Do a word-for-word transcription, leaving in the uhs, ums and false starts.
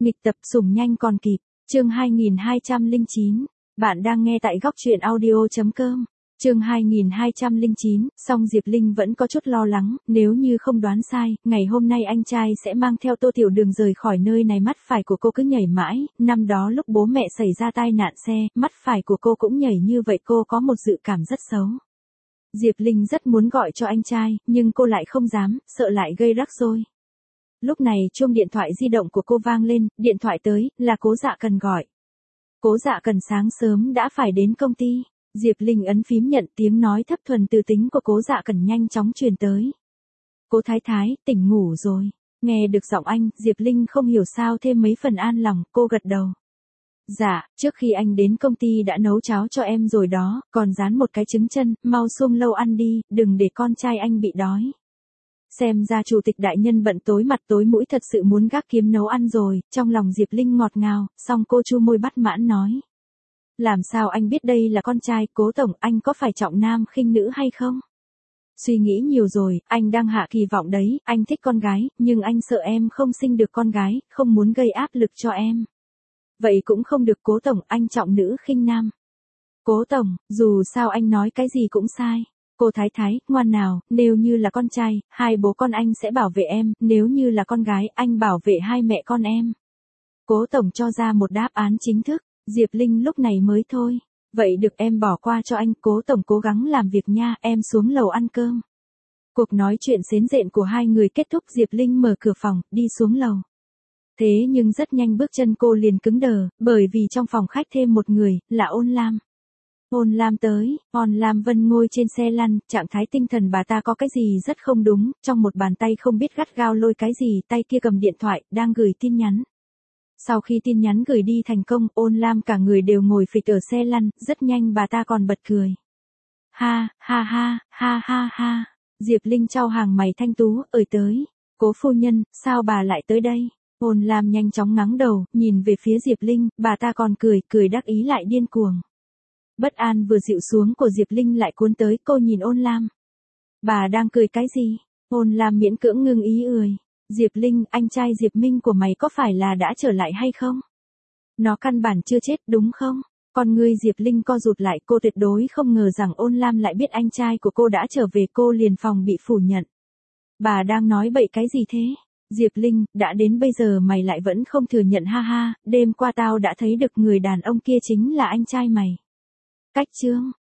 Nghịch tập sủng nhanh còn kịp, chương hai nghìn hai trăm lẻ chín. Bạn đang nghe tại góc truyện audio.com. Chương hai nghìn hai trăm lẻ chín, song Diệp Linh vẫn có chút lo lắng, nếu như không đoán sai, ngày hôm nay anh trai sẽ mang theo Tô Tiểu Đường rời khỏi nơi này. Mắt phải của cô cứ nhảy mãi, năm đó lúc bố mẹ xảy ra tai nạn xe, mắt phải của cô cũng nhảy như vậy, cô có một dự cảm rất xấu. Diệp Linh rất muốn gọi cho anh trai, nhưng cô lại không dám, sợ lại gây rắc rối. Lúc này chuông điện thoại di động của cô vang lên, điện thoại tới, là Cố Dạ Cần gọi. Cố Dạ Cần sáng sớm đã phải đến công ty. Diệp Linh ấn phím nhận, tiếng nói thấp thuần từ tính của Cố Dạ Cần nhanh chóng truyền tới. Cố Thái Thái, tỉnh ngủ rồi. Nghe được giọng anh, Diệp Linh không hiểu sao thêm mấy phần an lòng, cô gật đầu. Dạ, trước khi anh đến công ty đã nấu cháo cho em rồi đó, còn rán một cái trứng chân, mau xuông lâu ăn đi, đừng để con trai anh bị đói. Xem ra chủ tịch đại nhân bận tối mặt tối mũi, thật sự muốn gác kiếm nấu ăn rồi, trong lòng Diệp Linh ngọt ngào, xong cô chu môi bắt mãn nói. Làm sao anh biết đây là con trai? Cố tổng, anh có phải trọng nam khinh nữ hay không? Suy nghĩ nhiều rồi, anh đang hạ kỳ vọng đấy, anh thích con gái, nhưng anh sợ em không sinh được con gái, không muốn gây áp lực cho em. Vậy cũng không được Cố tổng, anh trọng nữ khinh nam. Cố tổng, dù sao anh nói cái gì cũng sai. Cô Thái Thái, ngoan nào, nếu như là con trai, hai bố con anh sẽ bảo vệ em, nếu như là con gái, anh bảo vệ hai mẹ con em. Cố tổng cho ra một đáp án chính thức, Diệp Linh lúc này mới thôi. Vậy được, em bỏ qua cho anh, Cố tổng cố gắng làm việc nha, em xuống lầu ăn cơm. Cuộc nói chuyện xến rện của hai người kết thúc, Diệp Linh mở cửa phòng, đi xuống lầu. Thế nhưng rất nhanh bước chân cô liền cứng đờ, bởi vì trong phòng khách thêm một người, là Ôn Lam. Ôn Lam tới, Ôn Lam Vân ngồi trên xe lăn, trạng thái tinh thần bà ta có cái gì rất không đúng, trong một bàn tay không biết gắt gao lôi cái gì, tay kia cầm điện thoại, đang gửi tin nhắn. Sau khi tin nhắn gửi đi thành công, Ôn Lam cả người đều ngồi phịch ở xe lăn, rất nhanh bà ta còn bật cười. Ha, ha ha, ha ha ha, Diệp Linh chau hàng mày thanh tú, ơi tới, Cố phu nhân, sao bà lại tới đây? Ôn Lam nhanh chóng ngắng đầu, nhìn về phía Diệp Linh, bà ta còn cười, cười đắc ý lại điên cuồng. Bất an vừa dịu xuống của Diệp Linh lại cuốn tới, cô nhìn Ôn Lam. Bà đang cười cái gì? Ôn Lam miễn cưỡng ngưng ý cười. Diệp Linh, anh trai Diệp Minh của mày có phải là đã trở lại hay không? Nó căn bản chưa chết đúng không? Con ngươi Diệp Linh co rụt lại, cô tuyệt đối không ngờ rằng Ôn Lam lại biết anh trai của cô đã trở về, cô liền phòng bị phủ nhận. Bà đang nói bậy cái gì thế? Diệp Linh, đã đến bây giờ mày lại vẫn không thừa nhận, ha ha, đêm qua tao đã thấy được người đàn ông kia chính là anh trai mày. Cách chương,